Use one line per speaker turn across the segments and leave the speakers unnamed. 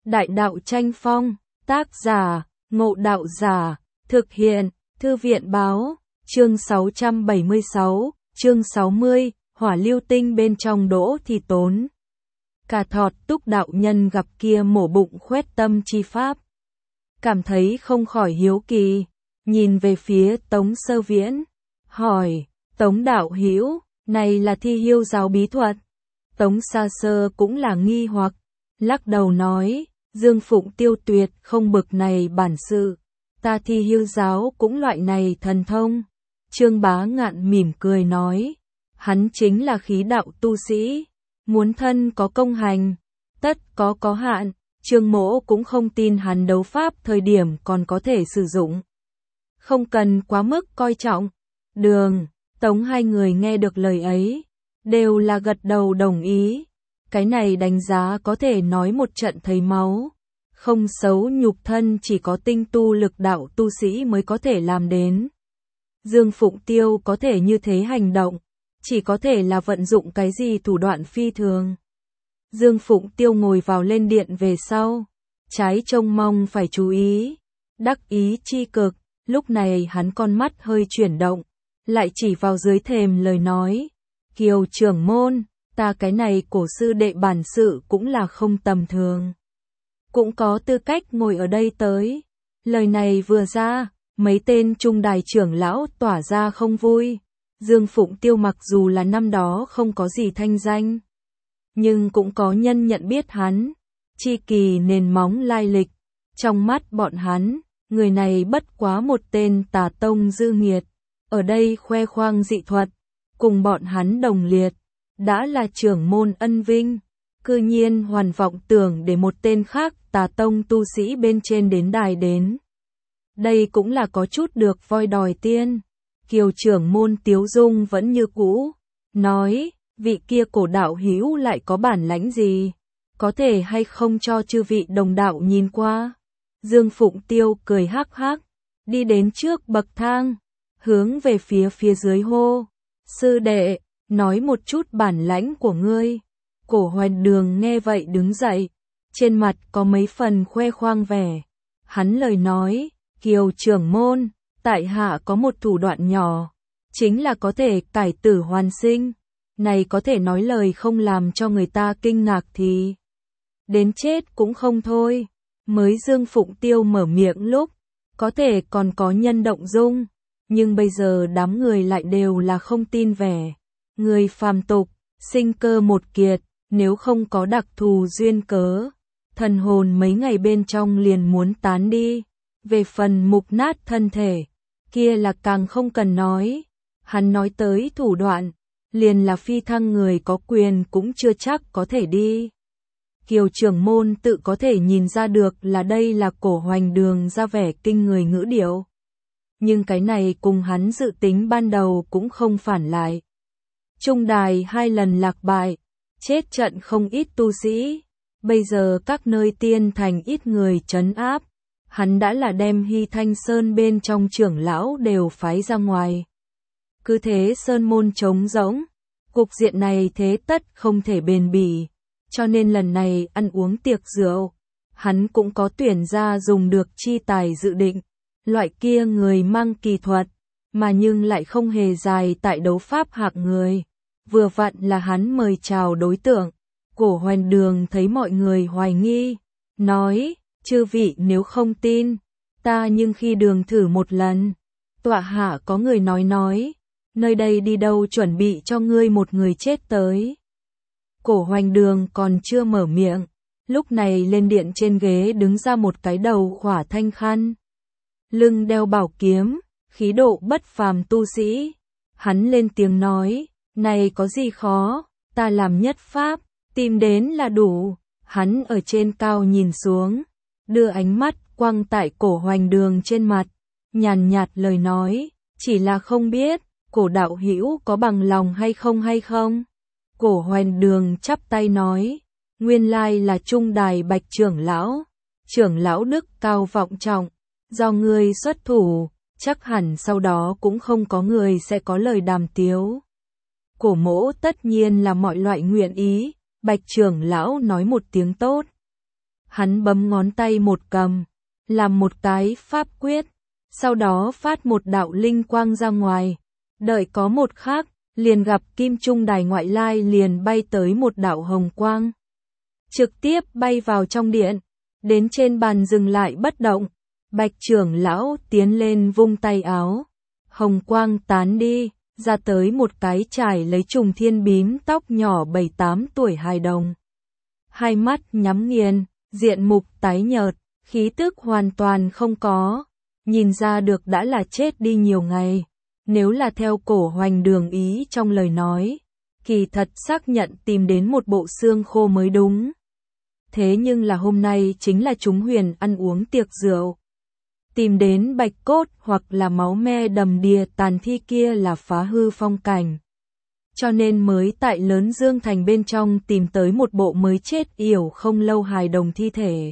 Đại đạo tranh phong, tác giả, Ngộ Đạo Giả, thực hiện, Thư viện báo, chương 676, chương 60, hỏa lưu tinh bên trong đỗ thì tốn. Cà Thọt Túc đạo nhân gặp kia mổ bụng khoét tâm chi pháp. Cảm thấy không khỏi hiếu kỳ, nhìn về phía Tống Sơ Viễn, hỏi, Tống đạo hữu, này là thi hiêu giáo bí thuật. Tống Sa Sơ cũng là nghi hoặc, lắc đầu nói, Dương Phụng Tiêu tuyệt không bực này bản sự, ta thi hiêu giáo cũng loại này thần thông. Trương Bá Ngạn mỉm cười nói, hắn chính là khí đạo tu sĩ, muốn thân có công hành, tất có hạn. Trương Mỗ cũng không tin hắn đấu pháp thời điểm còn có thể sử dụng. Không cần quá mức coi trọng. Đường, Tống hai người nghe được lời ấy, đều là gật đầu đồng ý. Cái này đánh giá có thể nói một trận thấy máu. Không xấu nhục thân chỉ có tinh tu lực đạo tu sĩ mới có thể làm đến. Dương Phụng Tiêu có thể như thế hành động, chỉ có thể là vận dụng cái gì thủ đoạn phi thường. Dương Phụng Tiêu ngồi vào lên điện về sau, trái trông mong phải chú ý, đắc ý chi cực, lúc này hắn con mắt hơi chuyển động, lại chỉ vào dưới thềm lời nói, Kiều trưởng môn, ta cái này cổ sư đệ bản sự cũng là không tầm thường. Cũng có tư cách ngồi ở đây tới, lời này vừa ra, mấy tên trung đài trưởng lão tỏa ra không vui, Dương Phụng Tiêu mặc dù là năm đó không có gì thanh danh, nhưng cũng có nhân nhận biết hắn, chi kỳ nền móng lai lịch, trong mắt bọn hắn, người này bất quá một tên tà tông dư nghiệt, ở đây khoe khoang dị thuật, cùng bọn hắn đồng liệt, đã là trưởng môn ân vinh, cư nhiên hoàn vọng tưởng để một tên khác tà tông tu sĩ bên trên đến đài đến. Đây cũng là có chút được voi đòi tiên, Kiều trưởng môn Tiếu Dung vẫn như cũ, nói, vị kia cổ đạo hữu lại có bản lãnh gì, có thể hay không cho chư vị đồng đạo nhìn qua. Dương Phụng Tiêu cười hắc hắc, đi đến trước bậc thang, hướng về phía dưới hô, sư đệ, nói một chút bản lãnh của ngươi. Cổ Hoành Đường nghe vậy đứng dậy, trên mặt có mấy phần khoe khoang vẻ. Hắn lời nói, Kiều trưởng môn, tại hạ có một thủ đoạn nhỏ, chính là có thể cải tử hoàn sinh. Này có thể nói lời không làm cho người ta kinh ngạc thì đến chết cũng không thôi. Mới Dương Phụng Tiêu mở miệng lúc, có thể còn có nhân động dung, nhưng bây giờ đám người lại đều là không tin vẻ. Người phàm tục, sinh cơ một kiệt, nếu không có đặc thù duyên cớ, thần hồn mấy ngày bên trong liền muốn tán đi. Về phần mục nát thân thể, kia là càng không cần nói. Hắn nói tới thủ đoạn, liền là phi thăng người có quyền cũng chưa chắc có thể đi. Kiều trưởng môn tự có thể nhìn ra được là đây là Cổ Hoành Đường ra vẻ kinh người ngữ điệu. Nhưng cái này cùng hắn dự tính ban đầu cũng không phản lại. Trung đài 2 lần lạc bại, chết trận không ít tu sĩ, bây giờ các nơi tiên thành ít người trấn áp, hắn đã là đem Hy Thanh Sơn bên trong trưởng lão đều phái ra ngoài. Cứ thế sơn môn trống rỗng, cục diện này thế tất không thể bền bỉ, cho nên lần này ăn uống tiệc rượu, hắn cũng có tuyển ra dùng được chi tài dự định, loại kia người mang kỳ thuật, mà nhưng lại không hề dài tại đấu pháp hạng người, vừa vặn là hắn mời chào đối tượng. Cổ Hoành Đường thấy mọi người hoài nghi, nói, chư vị nếu không tin, ta nhưng khi đường thử một lần. Tọa hạ có người nói, nơi đây đi đâu chuẩn bị cho ngươi một người chết tới. Cổ Hoành Đường còn chưa mở miệng, lúc này lên điện trên ghế đứng ra một cái đầu khỏa thanh khăn, lưng đeo bảo kiếm, khí độ bất phàm tu sĩ. Hắn lên tiếng nói, này có gì khó, ta làm nhất pháp, tìm đến là đủ. Hắn ở trên cao nhìn xuống, đưa ánh mắt quăng tại Cổ Hoành Đường trên mặt, nhàn nhạt lời nói, chỉ là không biết, Cổ đạo hữu có bằng lòng hay không. Cổ Hoành Đường chắp tay nói, nguyên lai là trung đài Bạch trưởng lão đức cao vọng trọng, do ngươi xuất thủ, chắc hẳn sau đó cũng không có người sẽ có lời đàm tiếu. Cổ mỗ tất nhiên là mọi loại nguyện ý. Bạch trưởng lão nói một tiếng tốt. Hắn bấm ngón tay một cầm, làm một cái pháp quyết, sau đó phát một đạo linh quang ra ngoài. Đợi có một khắc, liền gặp kim trung đài ngoại lai liền bay tới một đạo hồng quang. Trực tiếp bay vào trong điện, đến trên bàn dừng lại bất động. Bạch trưởng lão tiến lên vung tay áo, hồng quang tán đi, ra tới một cái trải lấy trùng thiên bím tóc nhỏ 7-8 tuổi hài đồng. Hai mắt nhắm nghiền, diện mục tái nhợt, khí tức hoàn toàn không có, nhìn ra được đã là chết đi nhiều ngày. Nếu là theo Cổ Hoành Đường ý trong lời nói, kỳ thật xác nhận tìm đến một bộ xương khô mới đúng. Thế nhưng là hôm nay chính là chúng huyền ăn uống tiệc rượu. Tìm đến bạch cốt hoặc là máu me đầm đìa tàn thi kia là phá hư phong cảnh. Cho nên mới tại Lớn Dương Thành bên trong tìm tới một bộ mới chết yểu không lâu hài đồng thi thể.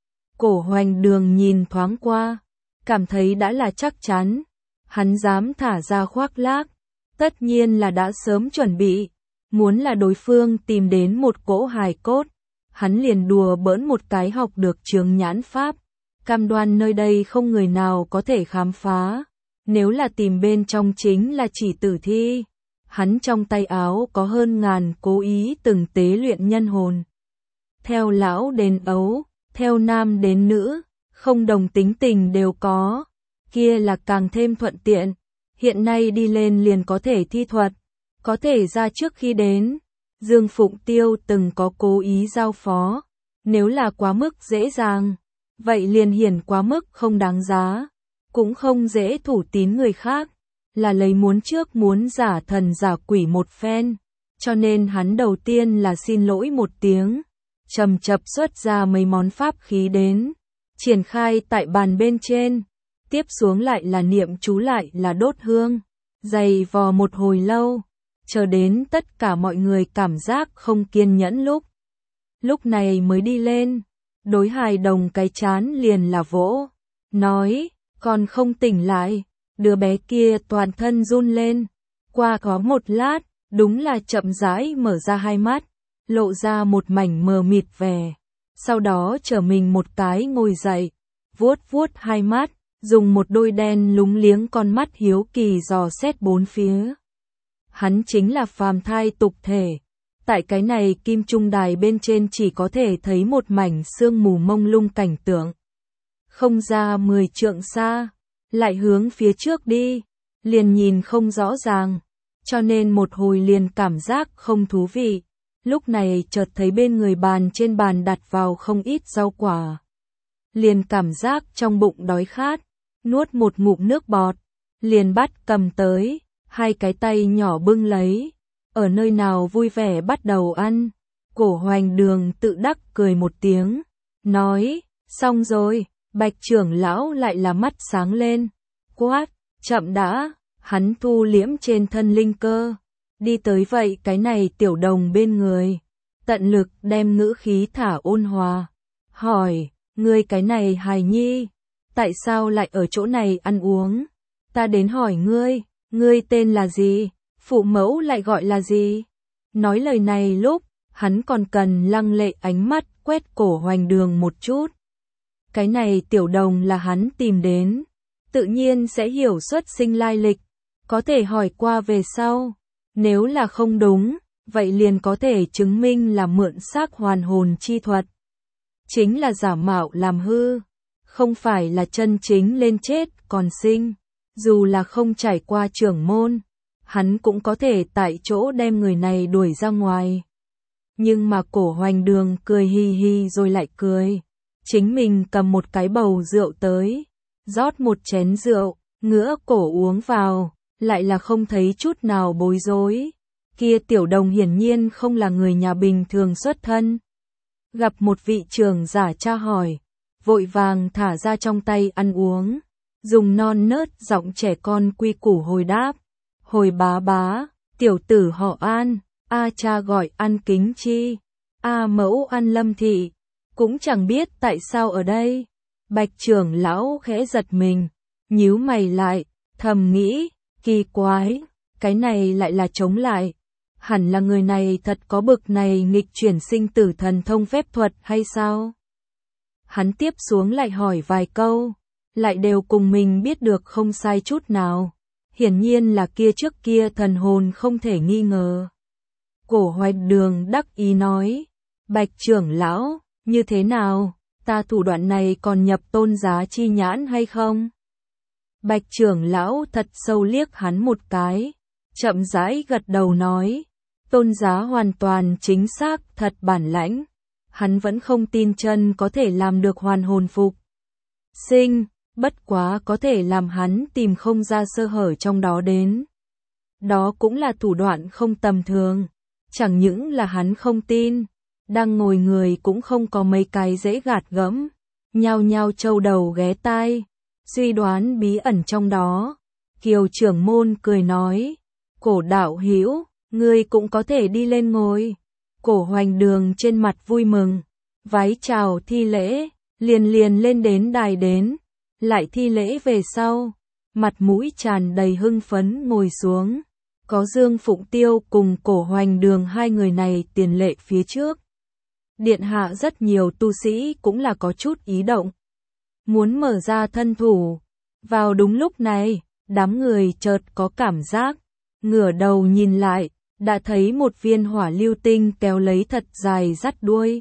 Cổ Hoành Đường nhìn thoáng qua, cảm thấy đã là chắc chắn. Hắn dám thả ra khoác lác, tất nhiên là đã sớm chuẩn bị. Muốn là đối phương tìm đến một cỗ hài cốt, hắn liền đùa bỡn một cái học được trường nhãn pháp. Cam đoan nơi đây không người nào có thể khám phá. Nếu là tìm bên trong chính là chỉ tử thi. Hắn trong tay áo có hơn ngàn cố ý từng tế luyện nhân hồn. Theo lão đến ấu, theo nam đến nữ, không đồng tính tình đều có. Kia là càng thêm thuận tiện. Hiện nay đi lên liền có thể thi thuật, có thể ra trước khi đến. Dương Phụng Tiêu từng có cố ý giao phó. Nếu là quá mức dễ dàng, vậy liền hiển quá mức không đáng giá, cũng không dễ thủ tín người khác, là lấy muốn trước muốn giả thần giả quỷ một phen, cho nên hắn đầu tiên là xin lỗi một tiếng, chậm chậm xuất ra mấy món pháp khí đến, triển khai tại bàn bên trên, tiếp xuống lại là niệm chú lại là đốt hương, dày vò một hồi lâu, chờ đến tất cả mọi người cảm giác không kiên nhẫn lúc này mới đi lên. Đối hài đồng cái chán liền là vỗ, nói, còn không tỉnh lại, đứa bé kia toàn thân run lên, qua có một lát, đúng là chậm rãi mở ra hai mắt, lộ ra một mảnh mờ mịt vẻ, sau đó trở mình một cái ngồi dậy, vuốt vuốt hai mắt, dùng một đôi đen lúng liếng con mắt hiếu kỳ dò xét bốn phía. Hắn chính là phàm thai tục thể. Tại cái này kim trung đài bên trên chỉ có thể thấy một mảnh sương mù mông lung cảnh tượng. Không ra 10 trượng xa, lại hướng phía trước đi, liền nhìn không rõ ràng, cho nên một hồi liền cảm giác không thú vị. Lúc này chợt thấy bên người bàn trên bàn đặt vào không ít rau quả. Liền cảm giác trong bụng đói khát, nuốt một ngụm nước bọt, liền bắt cầm tới, hai cái tay nhỏ bưng lấy. Ở nơi nào vui vẻ bắt đầu ăn, Cổ Hoành Đường tự đắc cười một tiếng, nói, xong rồi, Bạch trưởng lão lại là mắt sáng lên, quát, chậm đã, hắn thu liễm trên thân linh cơ, đi tới vậy cái này tiểu đồng bên người, tận lực đem ngữ khí thả ôn hòa, hỏi, ngươi cái này hài nhi, tại sao lại ở chỗ này ăn uống, ta đến hỏi ngươi tên là gì? Phụ mẫu lại gọi là gì? Nói lời này lúc, hắn còn cần lăng lệ ánh mắt quét Cổ Hoành Đường một chút. Cái này tiểu đồng là hắn tìm đến, tự nhiên sẽ hiểu xuất sinh lai lịch, có thể hỏi qua về sau. Nếu là không đúng, vậy liền có thể chứng minh là mượn xác hoàn hồn chi thuật. Chính là giả mạo làm hư, không phải là chân chính lên chết còn sinh, dù là không trải qua trưởng môn. Hắn cũng có thể tại chỗ đem người này đuổi ra ngoài. Nhưng mà Cổ Hoành Đường cười hi hi rồi lại cười. Chính mình cầm một cái bầu rượu tới, rót một chén rượu, ngửa cổ uống vào, lại là không thấy chút nào bối rối. Kia tiểu đồng hiển nhiên không là người nhà bình thường xuất thân. Gặp một vị trưởng giả tra hỏi, vội vàng thả ra trong tay ăn uống, dùng non nớt giọng trẻ con quy củ hồi đáp. Hồi bá bá, tiểu tử họ An, A cha gọi An Kính Chi, A mẫu An Lâm Thị, cũng chẳng biết tại sao ở đây. Bạch trưởng lão khẽ giật mình, nhíu mày lại, thầm nghĩ, kỳ quái, cái này lại là chống lại. Hẳn là người này thật có bực này nghịch chuyển sinh tử thần thông phép thuật hay sao? hắn tiếp xuống lại hỏi vài câu, lại đều cùng mình biết được không sai chút nào. Hiển nhiên là kia trước kia thần hồn không thể nghi ngờ. Cổ Hoài Đường đắc ý nói, Bạch trưởng lão, như thế nào, ta thủ đoạn này còn nhập tôn giá chi nhãn hay không? Bạch trưởng lão thật sâu liếc hắn một cái, chậm rãi gật đầu nói, tôn giá hoàn toàn chính xác thật bản lãnh. Hắn vẫn không tin chân có thể làm được hoàn hồn phục sinh, bất quá có thể làm hắn tìm không ra sơ hở trong đó đến. Đó cũng là thủ đoạn không tầm thường, chẳng những là hắn không tin, đang ngồi người cũng không có mấy cái dễ gạt gẫm, nhao nhao châu đầu ghé tai, suy đoán bí ẩn trong đó. Kiều trưởng môn cười nói, Cổ đạo hữu, ngươi cũng có thể đi lên ngồi. Cổ Hoành Đường trên mặt vui mừng, vái chào thi lễ, liền lên đến đài đến, lại thi lễ về sau, mặt mũi tràn đầy hưng phấn ngồi xuống. Có Dương Phụng Tiêu cùng Cổ Hoành Đường hai người này tiền lệ phía trước. Điện hạ rất nhiều tu sĩ cũng là có chút ý động, muốn mở ra thân thủ. Vào đúng lúc này, đám người chợt có cảm giác, ngửa đầu nhìn lại, đã thấy một viên hỏa lưu tinh kéo lấy thật dài dắt đuôi.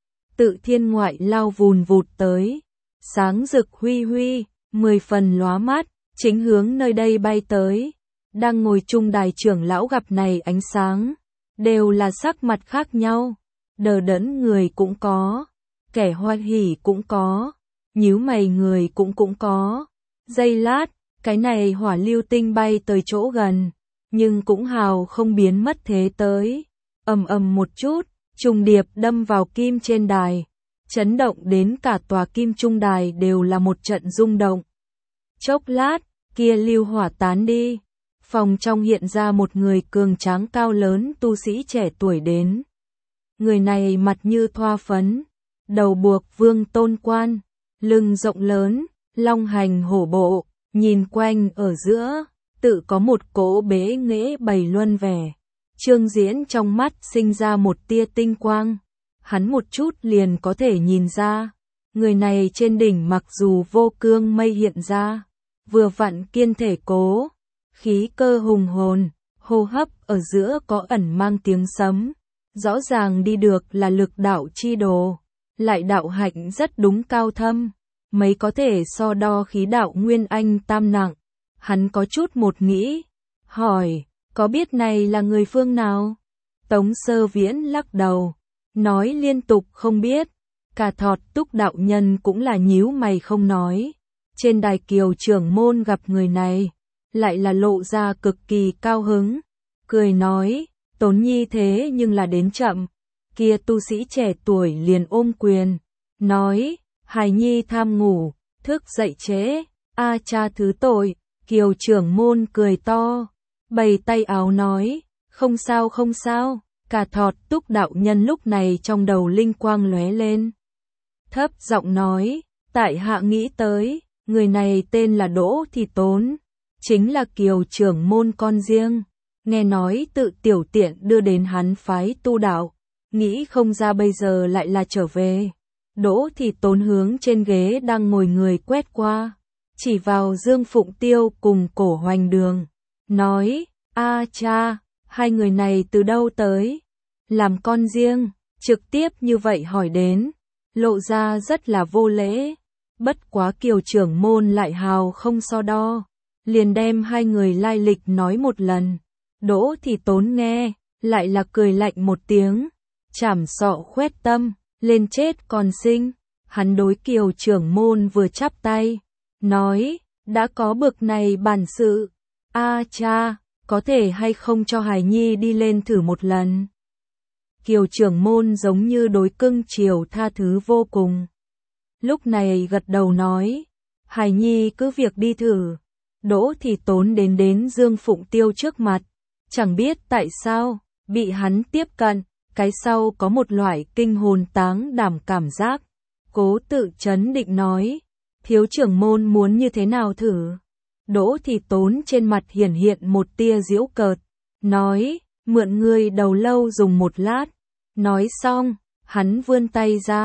Tự thiên ngoại lao vùn vụt tới, sáng rực huy huy, 10 phần lóa mắt, chính hướng nơi đây bay tới. Đang ngồi chung đài trưởng lão gặp này ánh sáng, đều là sắc mặt khác nhau, đờ đẫn người cũng có, kẻ hoan hỉ cũng có, nhíu mày người cũng có. Giây lát, cái này hỏa lưu tinh bay tới chỗ gần, nhưng cũng hào không biến mất thế tới. Ầm một chút, trùng điệp đâm vào kim trên đài, chấn động đến cả tòa kim trung đài đều là một trận rung động. Chốc lát, kia lưu hỏa tán đi, phòng trong hiện ra một người cường tráng cao lớn tu sĩ trẻ tuổi đến. Người này mặt như thoa phấn, đầu buộc vương tôn quan, lưng rộng lớn, long hành hổ bộ, nhìn quanh ở giữa, tự có một cỗ bế nghệ bày luân vẻ. Trương Diễn trong mắt sinh ra một tia tinh quang, hắn một chút liền có thể nhìn ra, người này trên đỉnh mặc dù vô cương mây hiện ra, vừa vặn kiên thể cố, khí cơ hùng hồn, hô hấp ở giữa có ẩn mang tiếng sấm, rõ ràng đi được là lực đạo chi đồ, lại đạo hạnh rất đúng cao thâm, mấy có thể so đo khí đạo nguyên anh tam nặng. Hắn có chút một nghĩ, hỏi, có biết này là người phương nào? Tống Sơ Viễn lắc đầu, nói liên tục không biết. Cả Thọt Túc đạo nhân cũng là nhíu mày không nói. Trên đài Kiều trưởng môn gặp người này, lại là lộ ra cực kỳ cao hứng, cười nói, Tốn Nhi thế nhưng là đến chậm. Kia tu sĩ trẻ tuổi liền ôm quyền, nói, hài nhi tham ngủ, thức dậy trễ, a cha thứ tội. Kiều trưởng môn cười to, bày tay áo nói, không sao không sao. Cả Thọt Túc đạo nhân lúc này trong đầu linh quang lóe lên, thấp giọng nói, tại hạ nghĩ tới, người này tên là Đỗ Thị Tốn, chính là Kiều trưởng môn con riêng, nghe nói tự tiểu tiện đưa đến hắn phái tu đạo, nghĩ không ra bây giờ lại là trở về. Đỗ Thị Tốn hướng trên ghế đang ngồi người quét qua, chỉ vào Dương Phụng Tiêu cùng Cổ Hoành Đường, nói, a cha, hai người này từ đâu tới? Làm con riêng, trực tiếp như vậy hỏi đến, lộ ra rất là vô lễ. Bất quá Kiều trưởng môn lại hào không so đo, liền đem hai người lai lịch nói một lần. Đỗ Thị Tốn nghe, lại là cười lạnh một tiếng, chảm sọ khoét tâm, lên chết còn sinh. Hắn đối Kiều trưởng môn vừa chắp tay, nói, đã có bực này bản sự, a cha, có thể hay không cho hài nhi đi lên thử một lần? Kiều trưởng môn giống như đối cưng chiều tha thứ vô cùng. Lúc này gật đầu nói, hài nhi cứ việc đi thử. Đỗ Thị Tốn đến Dương Phụng Tiêu trước mặt, chẳng biết tại sao, bị hắn tiếp cận, cái sau có một loại kinh hồn táng đảm cảm giác. Cố tự trấn định nói, thiếu trưởng môn muốn như thế nào thử? Đỗ Thị Tốn trên mặt hiển hiện một tia giễu cợt, nói, mượn ngươi đầu lâu dùng một lát. Nói xong, hắn vươn tay ra,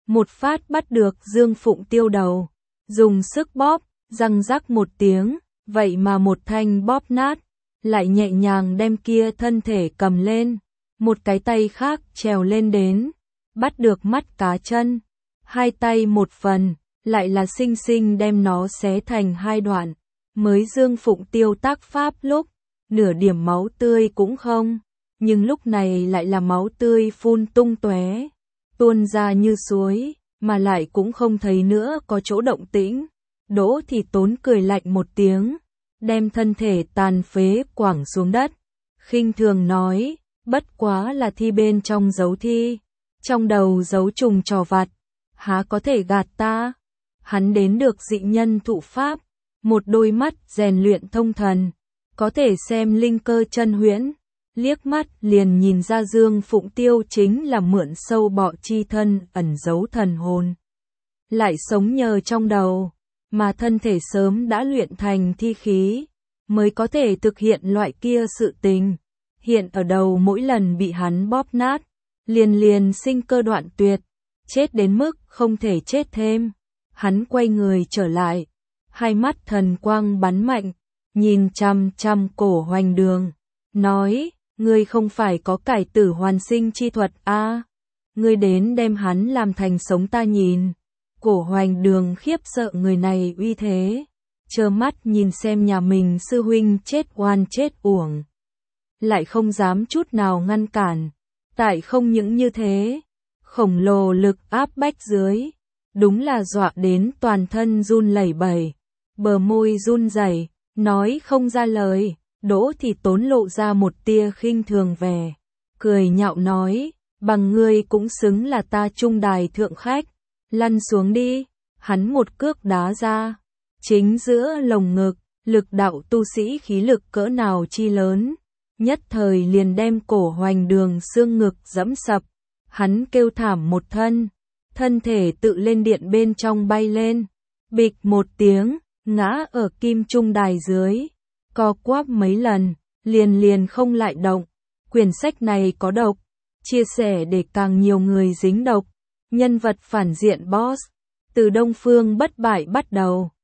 một phát bắt được Dương Phụng Tiêu đầu, dùng sức bóp, răng rắc một tiếng, vậy mà một thanh bóp nát, lại nhẹ nhàng đem kia thân thể cầm lên, một cái tay khác trèo lên đến, bắt được mắt cá chân, hai tay một phần, lại là xinh xinh đem nó xé thành hai đoạn, mới Dương Phụng Tiêu tác pháp lúc, nửa điểm máu tươi cũng không, nhưng lúc này lại là máu tươi phun tung tóe, tuôn ra như suối, mà lại cũng không thấy nữa có chỗ động tĩnh. Đỗ Thị Tốn cười lạnh một tiếng, đem thân thể tàn phế quẳng xuống đất, khinh thường nói, bất quá là thi bên trong giấu thi, trong đầu giấu trùng trò vặt, há có thể gạt ta. Hắn đến được dị nhân thụ pháp, một đôi mắt rèn luyện thông thần, có thể xem linh cơ chân huyễn, liếc mắt liền nhìn ra Dương Phụng Tiêu chính là mượn sâu bọ chi thân ẩn giấu thần hồn, lại sống nhờ trong đầu, mà thân thể sớm đã luyện thành thi khí, mới có thể thực hiện loại kia sự tình. Hiện ở đầu mỗi lần bị hắn bóp nát, liền sinh cơ đoạn tuyệt, chết đến mức không thể chết thêm. Hắn quay người trở lại, hai mắt thần quang bắn mạnh, nhìn chằm chằm Cổ Hoành Đường, nói, ngươi không phải có cải tử hoàn sinh chi thuật a? Ngươi đến đem hắn làm thành sống ta nhìn. Cổ Hoành Đường khiếp sợ người này uy thế, trơ mắt nhìn xem nhà mình sư huynh chết oan chết uổng, lại không dám chút nào ngăn cản. Tại không những như thế, khổng lồ lực áp bách dưới, đúng là dọa đến toàn thân run lẩy bẩy, bờ môi run rẩy, nói không ra lời. Đỗ Thị Tốn lộ ra một tia khinh thường vẻ, cười nhạo nói, bằng ngươi cũng xứng là ta trung đài thượng khách, lăn xuống đi. Hắn một cước đá ra, chính giữa lồng ngực, lực đạo tu sĩ khí lực cỡ nào chi lớn, nhất thời liền đem Cổ Hoành Đường xương ngực dẫm sập. Hắn kêu thảm một thân thể tự lên điện bên trong bay lên, bịch một tiếng, ngã ở kim trung đài dưới, co quắp mấy lần, liền không lại động. Quyển sách này có độc, chia sẻ để càng nhiều người dính độc. Nhân vật phản diện boss, từ Đông Phương Bất Bại bắt đầu.